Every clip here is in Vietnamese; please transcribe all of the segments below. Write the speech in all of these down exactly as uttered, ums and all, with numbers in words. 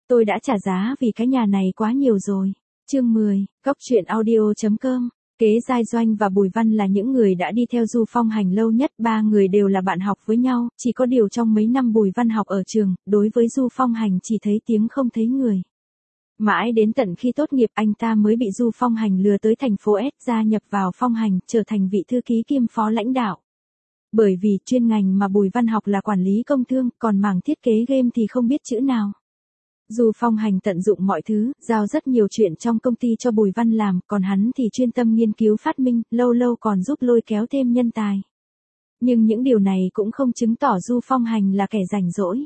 Tôi đã trả giá vì cái nhà này quá nhiều rồi. Chương mười, Góc truyện audio.com. Kế Giai Doanh và Bùi Văn là những người đã đi theo Du Phong Hành lâu nhất, ba người đều là bạn học với nhau, chỉ có điều trong mấy năm Bùi Văn học ở trường, đối với Du Phong Hành chỉ thấy tiếng không thấy người. Mãi đến tận khi tốt nghiệp anh ta mới bị Du Phong Hành lừa tới thành phố S gia nhập vào Phong Hành, trở thành vị thư ký kiêm phó lãnh đạo. Bởi vì chuyên ngành mà Bùi Văn học là quản lý công thương, còn mảng thiết kế game thì không biết chữ nào. Du Phong Hành tận dụng mọi thứ, giao rất nhiều chuyện trong công ty cho Bùi Văn làm, còn hắn thì chuyên tâm nghiên cứu phát minh, lâu lâu còn giúp lôi kéo thêm nhân tài. Nhưng những điều này cũng không chứng tỏ Du Phong Hành là kẻ rảnh rỗi.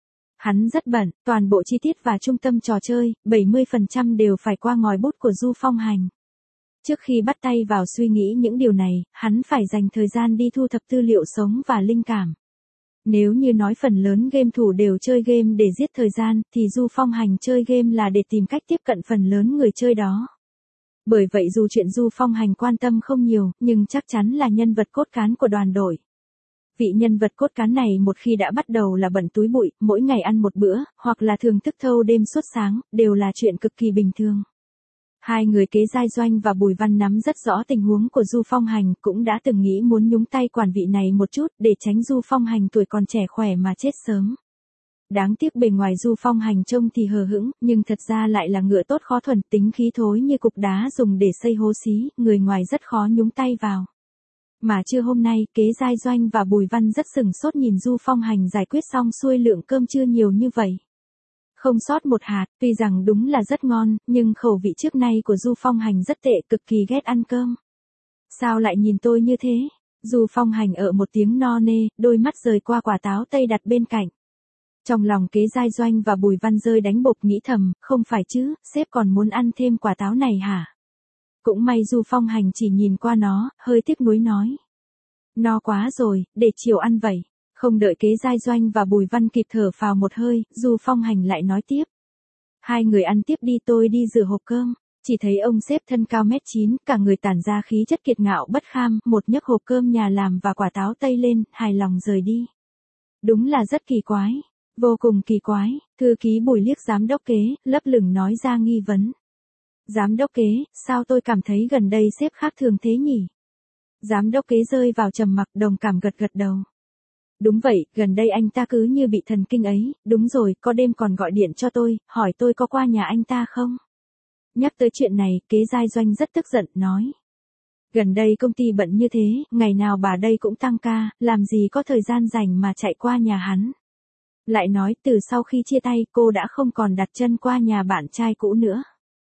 Hắn rất bận, toàn bộ chi tiết và trung tâm trò chơi, bảy mươi phần trăm đều phải qua ngòi bút của Du Phong Hành. Trước khi bắt tay vào suy nghĩ những điều này, hắn phải dành thời gian đi thu thập tư liệu sống và linh cảm. Nếu như nói phần lớn game thủ đều chơi game để giết thời gian, thì Du Phong Hành chơi game là để tìm cách tiếp cận phần lớn người chơi đó. Bởi vậy dù chuyện Du Phong Hành quan tâm không nhiều, nhưng chắc chắn là nhân vật cốt cán của đoàn đội. Vị nhân vật cốt cán này một khi đã bắt đầu là bận túi bụi, mỗi ngày ăn một bữa, hoặc là thường thức thâu đêm suốt sáng, đều là chuyện cực kỳ bình thường. Hai người Kế Giai Doanh và Bùi Văn nắm rất rõ tình huống của Du Phong Hành, cũng đã từng nghĩ muốn nhúng tay quản vị này một chút, để tránh Du Phong Hành tuổi còn trẻ khỏe mà chết sớm. Đáng tiếc bề ngoài Du Phong Hành trông thì hờ hững, nhưng thật ra lại là ngựa tốt khó thuần, tính khí thối như cục đá dùng để xây hố xí, người ngoài rất khó nhúng tay vào. Mà trưa hôm nay, Kế Giai Doanh và Bùi Văn rất sửng sốt nhìn Du Phong Hành giải quyết xong xuôi lượng cơm trưa nhiều như vậy. Không sót một hạt, tuy rằng đúng là rất ngon, nhưng khẩu vị trước nay của Du Phong Hành rất tệ, cực kỳ ghét ăn cơm. Sao lại nhìn tôi như thế? Du Phong Hành ở một tiếng no nê, đôi mắt rời qua quả táo tây đặt bên cạnh. Trong lòng Kế Giai Doanh và Bùi Văn rơi đánh bột, nghĩ thầm, không phải chứ, sếp còn muốn ăn thêm quả táo này hả? Cũng may Du Phong Hành chỉ nhìn qua nó, hơi tiếc nuối nói. No quá rồi, để chiều ăn vậy. Không đợi Kế Giai Doanh và Bùi Văn kịp thở phào một hơi, Du Phong Hành lại nói tiếp. Hai người ăn tiếp đi, tôi đi rửa hộp cơm. Chỉ thấy ông sếp thân cao mét chín, cả người tản ra khí chất kiệt ngạo bất kham, một nhấc hộp cơm nhà làm và quả táo tây lên, hài lòng rời đi. Đúng là rất kỳ quái. Vô cùng kỳ quái, thư ký Bùi liếc giám đốc Kế, lấp lửng nói ra nghi vấn. Giám đốc Kế, sao tôi cảm thấy gần đây sếp khác thường thế nhỉ? Giám đốc Kế rơi vào trầm mặc, đồng cảm gật gật đầu. Đúng vậy, gần đây anh ta cứ như bị thần kinh ấy, đúng rồi, có đêm còn gọi điện cho tôi, hỏi tôi có qua nhà anh ta không? Nhắc tới chuyện này, Kế Giai Doanh rất tức giận, nói. Gần đây công ty bận như thế, ngày nào bà đây cũng tăng ca, làm gì có thời gian rảnh mà chạy qua nhà hắn. Lại nói, từ sau khi chia tay, cô đã không còn đặt chân qua nhà bạn trai cũ nữa.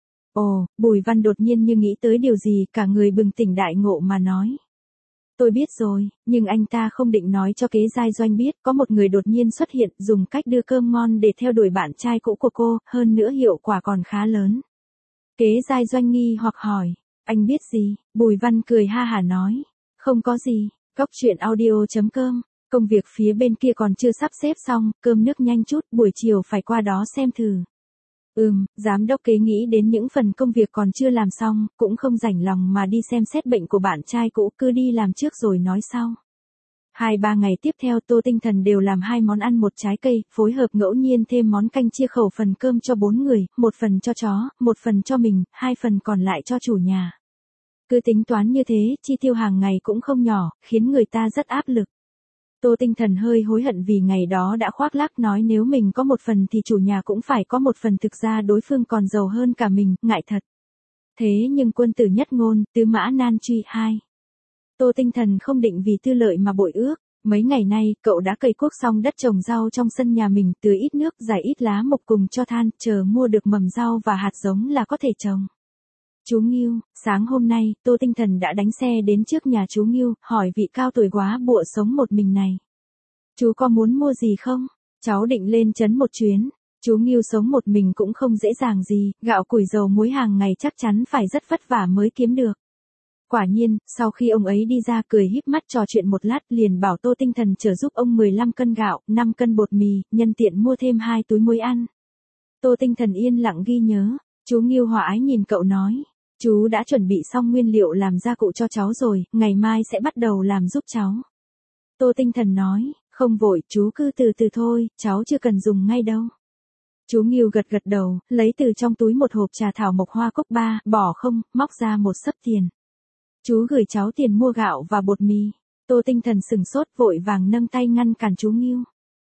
Ồ, Bùi Văn đột nhiên như nghĩ tới điều gì, cả người bừng tỉnh đại ngộ mà nói. Tôi biết rồi, nhưng anh ta không định nói cho Kế Giai Doanh biết, có một người đột nhiên xuất hiện, dùng cách đưa cơm ngon để theo đuổi bạn trai cũ của cô, hơn nữa hiệu quả còn khá lớn. Kế Giai Doanh nghi hoặc hỏi, anh biết gì? Bùi Văn cười ha hả nói, không có gì, Góc truyện audio.com, công việc phía bên kia còn chưa sắp xếp xong, cơm nước nhanh chút, buổi chiều phải qua đó xem thử. Ừm, giám đốc Kế nghĩ đến những phần công việc còn chưa làm xong, cũng không rảnh lòng mà đi xem xét bệnh của bạn trai cũ, cứ đi làm trước rồi nói sau. Hai ba ngày tiếp theo Tô Tinh Thần đều làm hai món ăn một trái cây, phối hợp ngẫu nhiên thêm món canh chia khẩu phần cơm cho bốn người, một phần cho chó, một phần cho mình, hai phần còn lại cho chủ nhà. Cứ tính toán như thế, chi tiêu hàng ngày cũng không nhỏ, khiến người ta rất áp lực. Tô Tinh Thần hơi hối hận vì ngày đó đã khoác lác nói nếu mình có một phần thì chủ nhà cũng phải có một phần, thực ra đối phương còn giàu hơn cả mình, ngại thật. Thế nhưng quân tử nhất ngôn, tứ mã nan truy hai. Tô Tinh Thần không định vì tư lợi mà bội ước. Mấy ngày nay, cậu đã cày cuốc xong đất trồng rau trong sân nhà mình, tưới ít nước, rải ít lá mộc cùng cho than, chờ mua được mầm rau và hạt giống là có thể trồng. Chú Ngưu, sáng hôm nay, Tô Tinh Thần đã đánh xe đến trước nhà chú Ngưu, hỏi vị cao tuổi quá bụa sống một mình này. Chú có muốn mua gì không? Cháu định lên trấn một chuyến. Chú Ngưu sống một mình cũng không dễ dàng gì, gạo củi dầu muối hàng ngày chắc chắn phải rất vất vả mới kiếm được. Quả nhiên, sau khi ông ấy đi ra cười híp mắt trò chuyện một lát liền bảo Tô Tinh Thần chở giúp ông mười lăm cân gạo, năm cân bột mì, nhân tiện mua thêm hai túi muối ăn. Tô Tinh Thần yên lặng ghi nhớ. Chú Ngưu hòa ái nhìn cậu nói. Chú đã chuẩn bị xong nguyên liệu làm gia cụ cho cháu rồi, ngày mai sẽ bắt đầu làm giúp cháu. Tô Tinh Thần nói, không vội, chú cứ từ từ thôi, cháu chưa cần dùng ngay đâu. Chú Ngưu gật gật đầu, lấy từ trong túi một hộp trà thảo mộc hoa cúc ba, bỏ không, móc ra một xấp tiền. Chú gửi cháu tiền mua gạo và bột mì. Tô Tinh Thần sừng sốt vội vàng nâng tay ngăn cản chú Ngưu.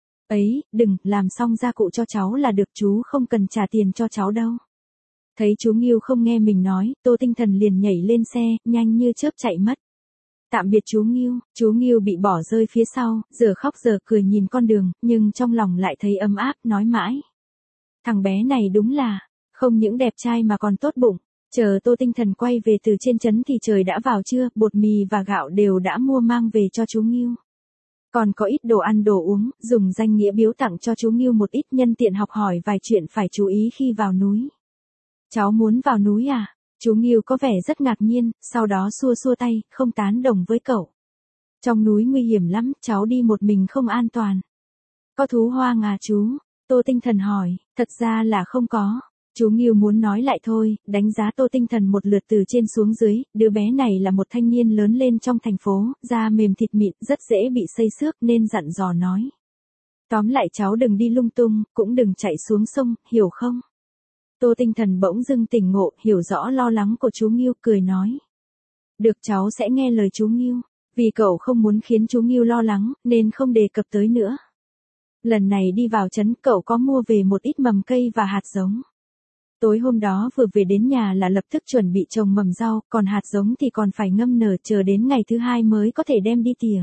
Ấy, đừng, làm xong gia cụ cho cháu là được, chú không cần trả tiền cho cháu đâu. Thấy chú Ngưu không nghe mình nói, Tô Tinh Thần liền nhảy lên xe, nhanh như chớp chạy mất. Tạm biệt chú Ngưu, chú Ngưu bị bỏ rơi phía sau, giờ khóc giờ cười nhìn con đường, nhưng trong lòng lại thấy ấm áp, nói mãi. Thằng bé này đúng là, không những đẹp trai mà còn tốt bụng. Chờ Tô Tinh Thần quay về từ trên trấn thì trời đã vào trưa, bột mì và gạo đều đã mua mang về cho chú Ngưu. Còn có ít đồ ăn đồ uống, dùng danh nghĩa biếu tặng cho chú Ngưu một ít, nhân tiện học hỏi vài chuyện phải chú ý khi vào núi. Cháu muốn vào núi à? Chú Ngưu có vẻ rất ngạc nhiên, sau đó xua xua tay, không tán đồng với cậu. Trong núi nguy hiểm lắm, cháu đi một mình không an toàn. Có thú hoang à chú? Tô Tinh Thần hỏi, thật ra là không có. Chú Ngưu muốn nói lại thôi, đánh giá Tô Tinh Thần một lượt từ trên xuống dưới, đứa bé này là một thanh niên lớn lên trong thành phố, da mềm thịt mịn, rất dễ bị xây xước nên dặn dò nói. Tóm lại cháu đừng đi lung tung, cũng đừng chạy xuống sông, hiểu không? Tô Tinh Thần bỗng dưng tỉnh ngộ, hiểu rõ lo lắng của chú Ngưu, cười nói. Được, cháu sẽ nghe lời chú Ngưu, vì cậu không muốn khiến chú Ngưu lo lắng, nên không đề cập tới nữa. Lần này đi vào trấn, cậu có mua về một ít mầm cây và hạt giống. Tối hôm đó vừa về đến nhà là lập tức chuẩn bị trồng mầm rau, còn hạt giống thì còn phải ngâm nở, chờ đến ngày thứ hai mới có thể đem đi tỉa.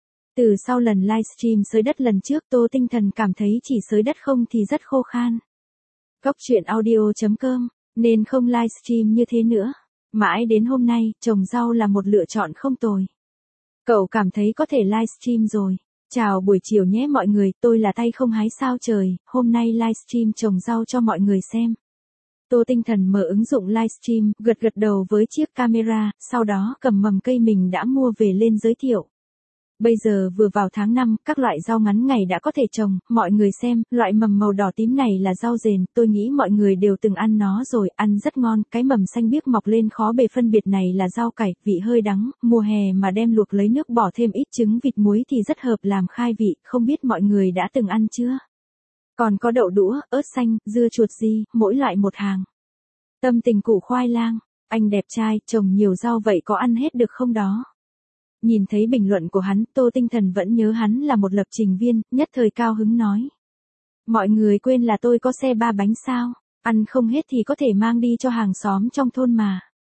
Từ sau lần livestream xới đất lần trước, Tô Tinh Thần cảm thấy chỉ xới đất không thì rất khô khan. Góc truyện audio chấm com, nên không livestream như thế nữa. Mãi đến hôm nay, trồng rau là một lựa chọn không tồi. Cậu cảm thấy có thể livestream rồi. Chào buổi chiều nhé mọi người, tôi là tay không hái sao trời, hôm nay livestream trồng rau cho mọi người xem. Tô Tinh Thần mở ứng dụng livestream, gật gật đầu với chiếc camera, sau đó cầm mầm cây mình đã mua về lên giới thiệu. Bây giờ vừa vào tháng năm, các loại rau ngắn ngày đã có thể trồng, mọi người xem, loại mầm màu đỏ tím này là rau dền, tôi nghĩ mọi người đều từng ăn nó rồi, ăn rất ngon, cái mầm xanh biếc mọc lên khó bề phân biệt này là rau cải, vị hơi đắng, mùa hè mà đem luộc lấy nước bỏ thêm ít trứng vịt muối thì rất hợp làm khai vị, không biết mọi người đã từng ăn chưa? Còn có đậu đũa, ớt xanh, dưa chuột gì, mỗi loại một hàng. Tâm tình củ khoai lang, anh đẹp trai, trồng nhiều rau vậy có ăn hết được không đó? Nhìn thấy bình luận của hắn, Tô Tinh Thần vẫn nhớ hắn là một lập trình viên, nhất thời cao hứng nói. Mọi người quên là tôi có xe ba bánh sao, ăn không hết thì có thể mang đi cho hàng xóm trong thôn mà.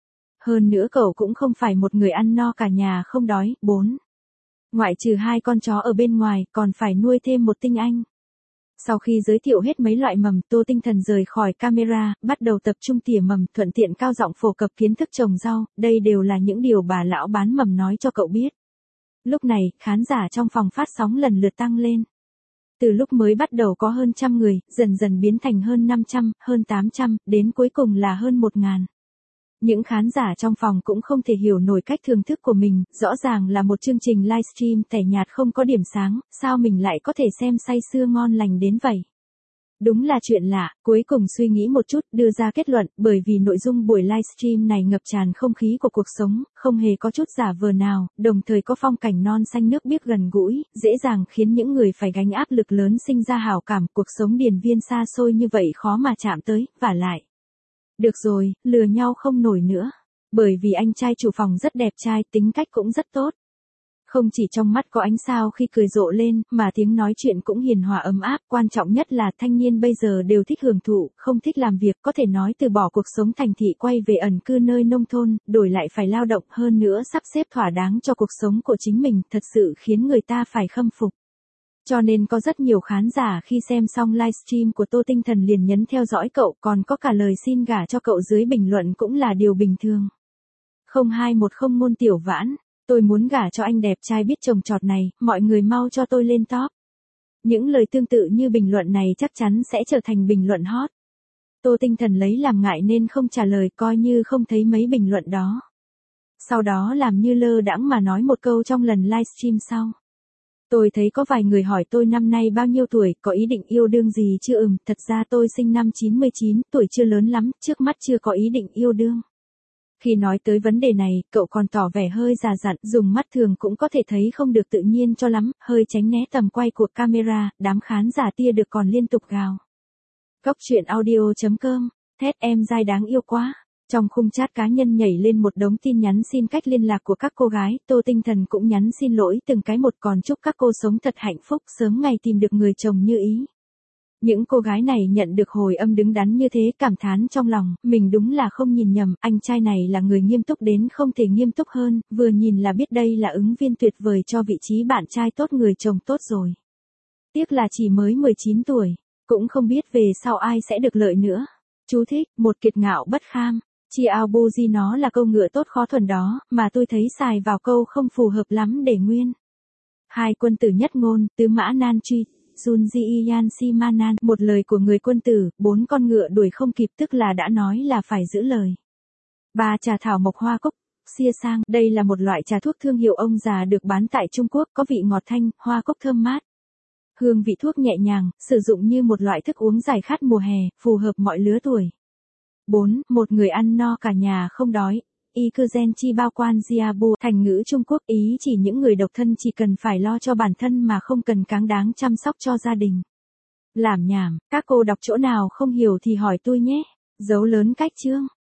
Hơn nữa cậu cũng không phải một người ăn no cả nhà không đói. Bốn. Ngoại trừ hai con chó ở bên ngoài, còn phải nuôi thêm một tinh anh. Sau khi giới thiệu hết mấy loại mầm, Tô Tinh Thần rời khỏi camera, bắt đầu tập trung tỉa mầm, thuận tiện cao giọng phổ cập kiến thức trồng rau, đây đều là những điều bà lão bán mầm nói cho cậu biết. Lúc này, khán giả trong phòng phát sóng lần lượt tăng lên. Từ lúc mới bắt đầu có hơn trăm người, dần dần biến thành hơn năm trăm, hơn tám trăm, đến cuối cùng là hơn một ngàn. Những khán giả trong phòng cũng không thể hiểu nổi cách thưởng thức của mình, rõ ràng là một chương trình livestream tẻ nhạt không có điểm sáng, sao mình lại có thể xem say sưa ngon lành đến vậy? Đúng là chuyện lạ, cuối cùng suy nghĩ một chút, đưa ra kết luận, bởi vì nội dung buổi livestream này ngập tràn không khí của cuộc sống, không hề có chút giả vờ nào, đồng thời có phong cảnh non xanh nước biếc gần gũi, dễ dàng khiến những người phải gánh áp lực lớn sinh ra hảo cảm, cuộc sống điền viên xa xôi như vậy khó mà chạm tới, vả lại. Được rồi, lừa nhau không nổi nữa. Bởi vì anh trai chủ phòng rất đẹp trai, tính cách cũng rất tốt. Không chỉ trong mắt có ánh sao khi cười rộ lên, mà tiếng nói chuyện cũng hiền hòa ấm áp, quan trọng nhất là thanh niên bây giờ đều thích hưởng thụ, không thích làm việc, có thể nói từ bỏ cuộc sống thành thị quay về ẩn cư nơi nông thôn, đổi lại phải lao động hơn nữa sắp xếp thỏa đáng cho cuộc sống của chính mình, thật sự khiến người ta phải khâm phục. Cho nên có rất nhiều khán giả khi xem xong livestream của Tô Tinh Thần liền nhấn theo dõi cậu, còn có cả lời xin gả cho cậu dưới bình luận cũng là điều bình thường. không hai một không Môn Tiểu Vãn, tôi muốn gả cho anh đẹp trai biết trồng trọt này, mọi người mau cho tôi lên top. Những lời tương tự như bình luận này chắc chắn sẽ trở thành bình luận hot. Tô Tinh Thần lấy làm ngại nên không trả lời, coi như không thấy mấy bình luận đó. Sau đó làm như lơ đãng mà nói một câu trong lần livestream sau. Tôi thấy có vài người hỏi tôi năm nay bao nhiêu tuổi, có ý định yêu đương gì chưa? Ừm, thật ra tôi sinh năm chín mươi chín, tuổi chưa lớn lắm, trước mắt chưa có ý định yêu đương. Khi nói tới vấn đề này, cậu còn tỏ vẻ hơi già dặn, dùng mắt thường cũng có thể thấy không được tự nhiên cho lắm, hơi tránh né tầm quay của camera, đám khán giả tia được còn liên tục gào. Cóc truyện audio chấm com, thét em dai đáng yêu quá. Trong khung chat cá nhân nhảy lên một đống tin nhắn xin cách liên lạc của các cô gái, Tô Tinh Thần cũng nhắn xin lỗi từng cái một, còn chúc các cô sống thật hạnh phúc, sớm ngày tìm được người chồng như ý. Những cô gái này nhận được hồi âm đứng đắn như thế, cảm thán trong lòng, mình đúng là không nhìn nhầm, anh trai này là người nghiêm túc đến không thể nghiêm túc hơn, vừa nhìn là biết đây là ứng viên tuyệt vời cho vị trí bạn trai tốt, người chồng tốt rồi. Tiếc là chỉ mới mười chín tuổi, cũng không biết về sau ai sẽ được lợi nữa. Chú thích, một kiệt ngạo bất kham. Chi ao bu di nó là câu ngựa tốt khó thuần đó, mà tôi thấy xài vào câu không phù hợp lắm để nguyên. Hai quân tử nhất ngôn, tứ mã nan truy, Junji Yan Si Manan, một lời của người quân tử, bốn con ngựa đuổi không kịp, tức là đã nói là phải giữ lời. Ba trà thảo mộc hoa cúc, xia sang, đây là một loại trà thuốc thương hiệu ông già được bán tại Trung Quốc, có vị ngọt thanh, hoa cúc thơm mát. Hương vị thuốc nhẹ nhàng, sử dụng như một loại thức uống giải khát mùa hè, phù hợp mọi lứa tuổi. bốn. Một người ăn no cả nhà không đói. Y cư gen chi bao quan jiabu, thành ngữ Trung Quốc, ý chỉ những người độc thân chỉ cần phải lo cho bản thân mà không cần cáng đáng chăm sóc cho gia đình. Làm nhảm, các cô đọc chỗ nào không hiểu thì hỏi tôi nhé. Dấu lớn cách chương.